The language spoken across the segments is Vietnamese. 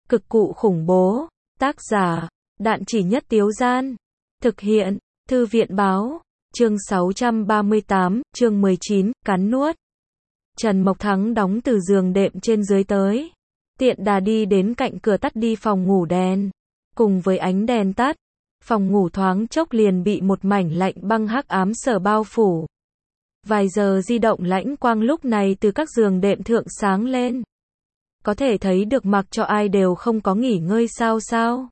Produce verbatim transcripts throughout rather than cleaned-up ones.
Cực cụ khủng bố. Tác giả, Đạn Chỉ Nhất Tiếu Gian. Thực hiện, Thư viện Báo. Chương sáu trăm ba mươi tám, chương mười chín, cắn nuốt. Trần Mộc Thắng đóng từ giường đệm trên dưới tới. Tiện đà đi đến cạnh cửa tắt đi phòng ngủ đèn. Cùng với ánh đèn tắt, phòng ngủ thoáng chốc liền bị một mảnh lạnh băng hắc ám sở bao phủ. Vài giờ di động lãnh quang lúc này từ các giường đệm thượng sáng lên. Có thể thấy được mặc cho ai đều không có nghỉ ngơi sao sao.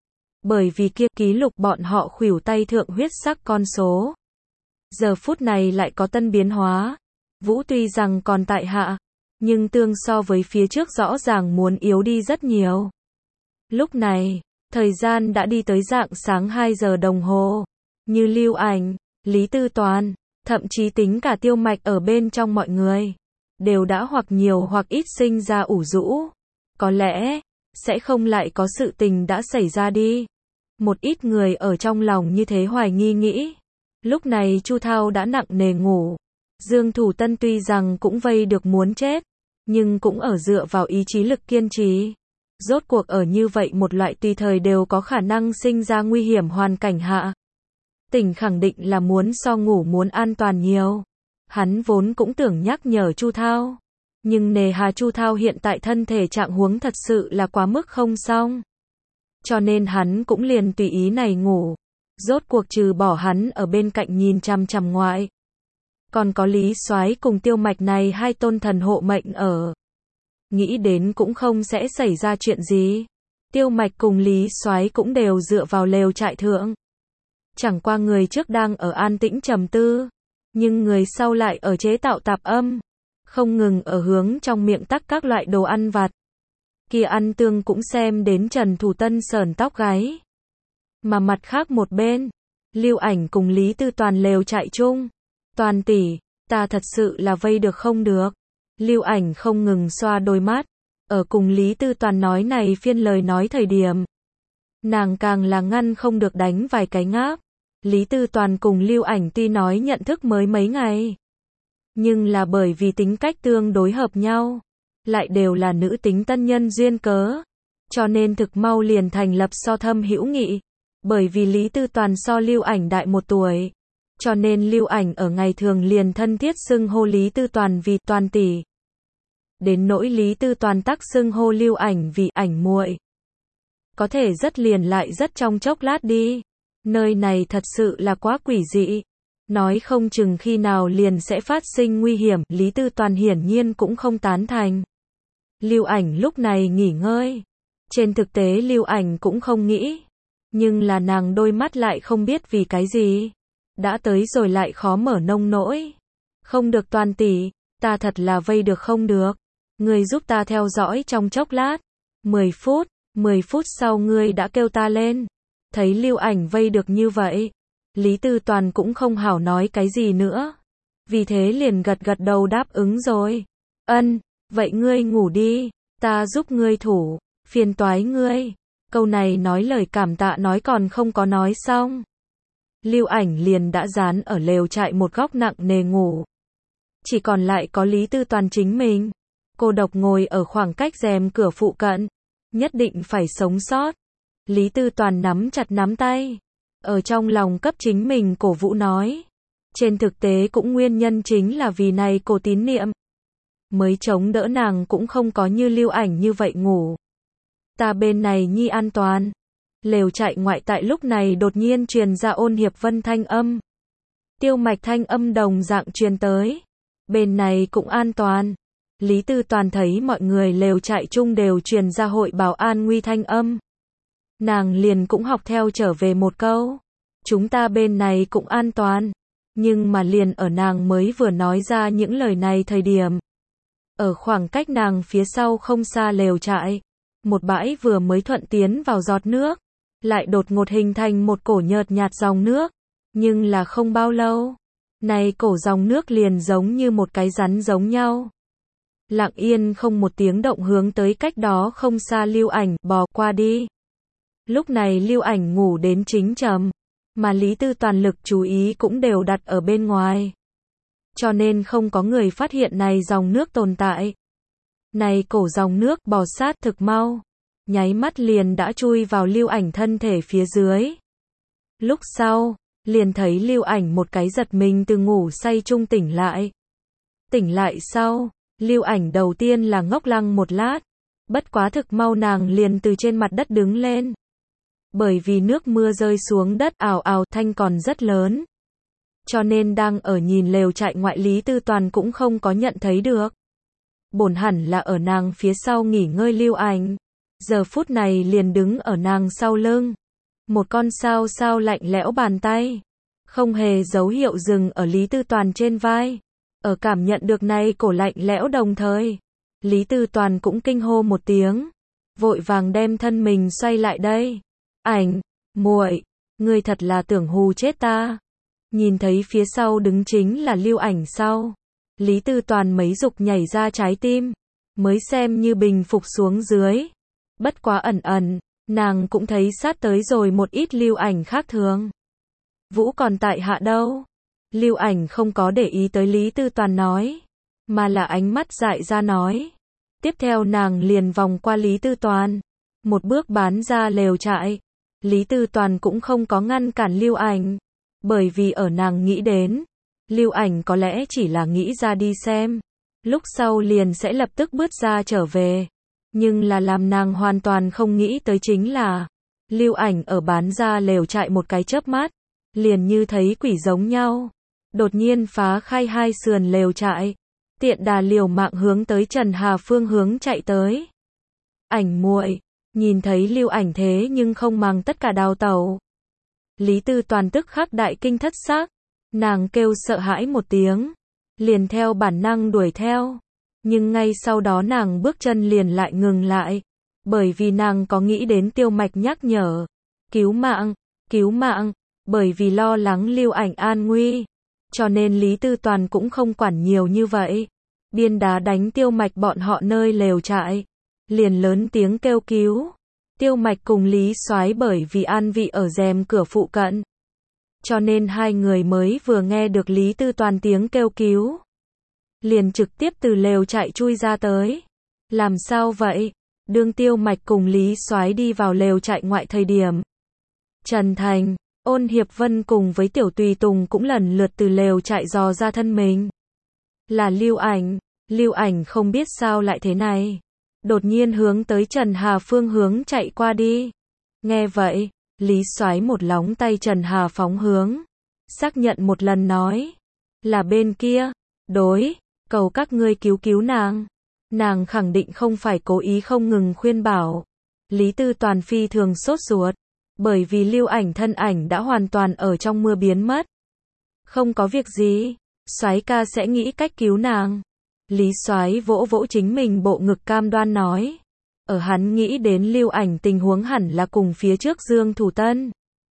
Bởi vì kia ký lục bọn họ khuỷu tay thượng huyết sắc con số. Giờ phút này lại có tân biến hóa. Vũ tuy rằng còn tại hạ, nhưng tương so với phía trước rõ ràng muốn yếu đi rất nhiều. Lúc này, thời gian đã đi tới rạng sáng hai giờ đồng hồ. Như Lưu Ảnh, Lý Tư Toàn, thậm chí tính cả Tiêu Mạch ở bên trong mọi người, đều đã hoặc nhiều hoặc ít sinh ra ủ rũ. Có lẽ, sẽ không lại có sự tình đã xảy ra đi. Một ít người ở trong lòng như thế hoài nghi nghĩ. Lúc này Chu Thao đã nặng nề ngủ. Dương Thủ Tân tuy rằng cũng vây được muốn chết, nhưng cũng ở dựa vào ý chí lực kiên trì. Rốt cuộc ở như vậy một loại tùy thời đều có khả năng sinh ra nguy hiểm hoàn cảnh hạ. Tỉnh khẳng định là muốn so ngủ muốn an toàn nhiều. Hắn vốn cũng tưởng nhắc nhở Chu Thao. Nhưng nề hà Chu Thao hiện tại thân thể trạng huống thật sự là quá mức không xong. Cho nên hắn cũng liền tùy ý này ngủ. Rốt cuộc trừ bỏ hắn ở bên cạnh nhìn chằm chằm ngoại. Còn có Lý Soái cùng Tiêu Mạch này hai tôn thần hộ mệnh ở. Nghĩ đến cũng không sẽ xảy ra chuyện gì. Tiêu Mạch cùng Lý Soái cũng đều dựa vào lều trại thượng. Chẳng qua người trước đang ở an tĩnh trầm tư. Nhưng người sau lại ở chế tạo tạp âm. Không ngừng ở hướng trong miệng tắc các loại đồ ăn vặt. Kia ăn tương cũng xem đến Trần Thủ Tân sởn tóc gáy. Mà mặt khác một bên, Lưu Ảnh cùng Lý Tư Toàn lều trại chung. Toàn tỷ, ta thật sự là vây được không được. Lưu Ảnh không ngừng xoa đôi mắt. Ở cùng Lý Tư Toàn nói này phiên lời nói thời điểm. Nàng càng là ngăn không được đánh vài cái ngáp. Lý Tư Toàn cùng Lưu Ảnh tuy nói nhận thức mới mấy ngày. Nhưng là bởi vì tính cách tương đối hợp nhau. Lại đều là nữ tính tân nhân duyên cớ. Cho nên thực mau liền thành lập so thâm hữu nghị. Bởi vì Lý Tư Toàn so Lưu Ảnh đại một tuổi. Cho nên Lưu Ảnh ở ngày thường liền thân thiết xưng hô Lý Tư Toàn vì Toàn tỷ. Đến nỗi Lý Tư Toàn tắc xưng hô Lưu Ảnh vì Ảnh muội. Có thể rất liền lại rất trong chốc lát đi. Nơi này thật sự là quá quỷ dị. Nói không chừng khi nào liền sẽ phát sinh nguy hiểm. Lý Tư Toàn hiển nhiên cũng không tán thành. Lưu Ảnh lúc này nghỉ ngơi. Trên thực tế Lưu Ảnh cũng không nghĩ. Nhưng là nàng đôi mắt lại không biết vì cái gì. Đã tới rồi lại khó mở nông nỗi. Không được Toàn tỷ, ta thật là vây được không được. Ngươi giúp ta theo dõi trong chốc lát. mười phút, mười phút sau ngươi đã kêu ta lên. Thấy Lưu Ảnh vây được như vậy. Lý Tư Toàn cũng không hảo nói cái gì nữa. Vì thế liền gật gật đầu đáp ứng rồi. Ân, vậy ngươi ngủ đi, ta giúp ngươi thủ, phiền toái ngươi. Câu này nói lời cảm tạ nói còn không có nói xong. Lưu Ảnh liền đã dán ở lều trại một góc nặng nề ngủ. Chỉ còn lại có Lý Tư Toàn chính mình. Cô độc ngồi ở khoảng cách rèm cửa phụ cận. Nhất định phải sống sót. Lý Tư Toàn nắm chặt nắm tay. Ở trong lòng cấp chính mình cổ vũ nói. Trên thực tế cũng nguyên nhân chính là vì này cô tín niệm. Mới chống đỡ nàng cũng không có như Lưu Ảnh như vậy ngủ. Ta bên này nhi an toàn. Lều trại ngoại tại lúc này đột nhiên truyền ra Ôn Hiệp Vân thanh âm. Tiêu Mạch thanh âm đồng dạng truyền tới. Bên này cũng an toàn. Lý Tư Toàn thấy mọi người lều trại chung đều truyền ra hội bảo an nguy thanh âm. Nàng liền cũng học theo trở về một câu. Chúng ta bên này cũng an toàn. Nhưng mà liền ở nàng mới vừa nói ra những lời này thời điểm. Ở khoảng cách nàng phía sau không xa lều trại. Một bãi vừa mới thuận tiến vào giọt nước. Lại đột ngột hình thành một cổ nhợt nhạt dòng nước. Nhưng là không bao lâu. Này cổ dòng nước liền giống như một cái rắn giống nhau. Lặng yên không một tiếng động hướng tới cách đó không xa Lưu Ảnh bò qua đi. Lúc này Lưu Ảnh ngủ đến chính trầm. Mà Lý Tư Toàn lực chú ý cũng đều đặt ở bên ngoài. Cho nên không có người phát hiện này dòng nước tồn tại. Này cổ dòng nước bò sát thực mau. nháy mắt liền đã chui vào Lưu Ảnh thân thể phía dưới. Lúc sau, liền thấy Lưu Ảnh một cái giật mình từ ngủ say trung tỉnh lại. Tỉnh lại sau, Lưu Ảnh đầu tiên là ngốc lăng một lát, bất quá thực mau nàng liền từ trên mặt đất đứng lên. Bởi vì nước mưa rơi xuống đất ào ào thanh còn rất lớn. Cho nên đang ở nhìn lều trại ngoại Lý Tư Toàn cũng không có nhận thấy được. Bổn hẳn là ở nàng phía sau nghỉ ngơi Lưu Ảnh. Giờ phút này liền đứng ở nàng sau lưng. Một con sao sao lạnh lẽo bàn tay. Không hề dấu hiệu dừng ở Lý Tư Toàn trên vai. Ở cảm nhận được này cổ lạnh lẽo đồng thời. Lý Tư Toàn cũng kinh hô một tiếng. Vội vàng đem thân mình xoay lại đây. Ảnh, muội, ngươi thật là tưởng hù chết ta. Nhìn thấy phía sau đứng chính là Lưu Ảnh sau. Lý Tư Toàn mấy dục nhảy ra trái tim. Mới xem như bình phục xuống dưới. Bất quá ẩn ẩn, nàng cũng thấy sát tới rồi một ít Lưu Ảnh khác thường. Vũ còn tại hạ đâu? Lưu Ảnh không có để ý tới Lý Tư Toàn nói. Mà là ánh mắt dại ra nói. Tiếp theo nàng liền vòng qua Lý Tư Toàn. Một bước bán ra lều trại. Lý Tư Toàn cũng không có ngăn cản Lưu Ảnh. Bởi vì ở nàng nghĩ đến. Lưu Ảnh có lẽ chỉ là nghĩ ra đi xem. Lúc sau liền sẽ lập tức bước ra trở về. Nhưng là làm nàng hoàn toàn không nghĩ tới chính là. Lưu Ảnh ở bán ra lều trại một cái chớp mắt. Liền như thấy quỷ giống nhau. Đột nhiên phá khai hai sườn lều trại. Tiện đà liều mạng hướng tới Trần Hà phương hướng chạy tới. Ảnh muội, nhìn thấy Lưu Ảnh thế nhưng không màng tất cả đào tẩu. Lý Tư Toàn tức khắc đại kinh thất xác. Nàng kêu sợ hãi một tiếng. Liền theo bản năng đuổi theo. Nhưng ngay sau đó nàng bước chân liền lại ngừng lại. Bởi vì nàng có nghĩ đến Tiêu Mạch nhắc nhở. Cứu mạng, cứu mạng. Bởi vì lo lắng Lưu Ảnh an nguy. Cho nên Lý Tư Toàn cũng không quản nhiều như vậy. Biên đá đánh Tiêu Mạch bọn họ nơi lều trại. Liền lớn tiếng kêu cứu. Tiêu Mạch cùng Lý Soái bởi vì an vị ở rèm cửa phụ cận. Cho nên hai người mới vừa nghe được Lý Tư Toàn tiếng kêu cứu. Liền trực tiếp từ lều trại chui ra tới. Làm sao vậy? Đương Tiêu Mạch cùng Lý Soái đi vào lều trại ngoại thời điểm. Trần Thành, Ôn Hiệp Vân cùng với Tiểu Tùy Tùng cũng lần lượt từ lều trại dò ra thân mình. Là Lưu Ảnh, Lưu Ảnh không biết sao lại thế này. Đột nhiên hướng tới Trần Hà phương hướng chạy qua đi. Nghe vậy, Lý Soái một lóng tay Trần Hà phóng hướng. Xác nhận một lần nói. Là bên kia. Đối, cầu các ngươi cứu cứu nàng. Nàng khẳng định không phải cố ý không ngừng khuyên bảo. Lý Tư Toàn phi thường sốt ruột. Bởi vì Lưu Ảnh thân ảnh đã hoàn toàn ở trong mưa biến mất. Không có việc gì. Soái ca sẽ nghĩ cách cứu nàng. Lý Soái vỗ vỗ chính mình bộ ngực cam đoan nói. Ở hắn nghĩ đến Lưu Ảnh tình huống hẳn là cùng phía trước Dương Thủ Tân.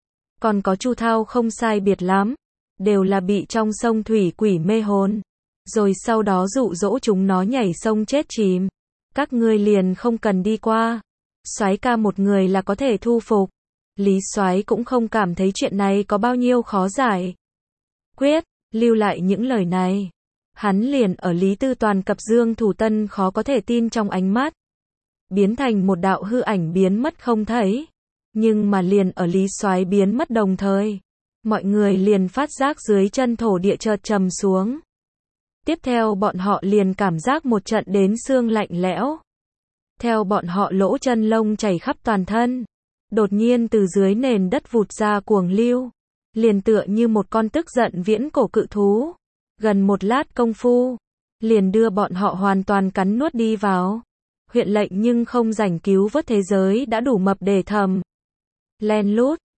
Còn có Chu Thao không sai biệt lắm. Đều là bị trong sông thủy quỷ mê hồn. Rồi sau đó dụ dỗ chúng nó nhảy sông chết chìm. Các ngươi liền không cần đi qua. Soái ca một người là có thể thu phục. Lý Soái cũng không cảm thấy chuyện này có bao nhiêu khó giải. Quyết, lưu lại những lời này. Hắn liền ở Lý Tư Toàn cập Dương Thủ Tân khó có thể tin trong ánh mắt. Biến thành một đạo hư ảnh biến mất không thấy. Nhưng mà liền ở Lý Soái biến mất đồng thời. Mọi người liền phát giác dưới chân thổ địa chợt trầm xuống. Tiếp theo bọn họ liền cảm giác một trận đến xương lạnh lẽo. Theo bọn họ lỗ chân lông chảy khắp toàn thân. Đột nhiên từ dưới nền đất vụt ra cuồng lưu. Liền tựa như một con tức giận viễn cổ cự thú. Gần một lát công phu. Liền đưa bọn họ hoàn toàn cắn nuốt đi vào. Huyện lệnh nhưng không rảnh cứu vớt thế giới đã đủ mập để thầm. Len lút,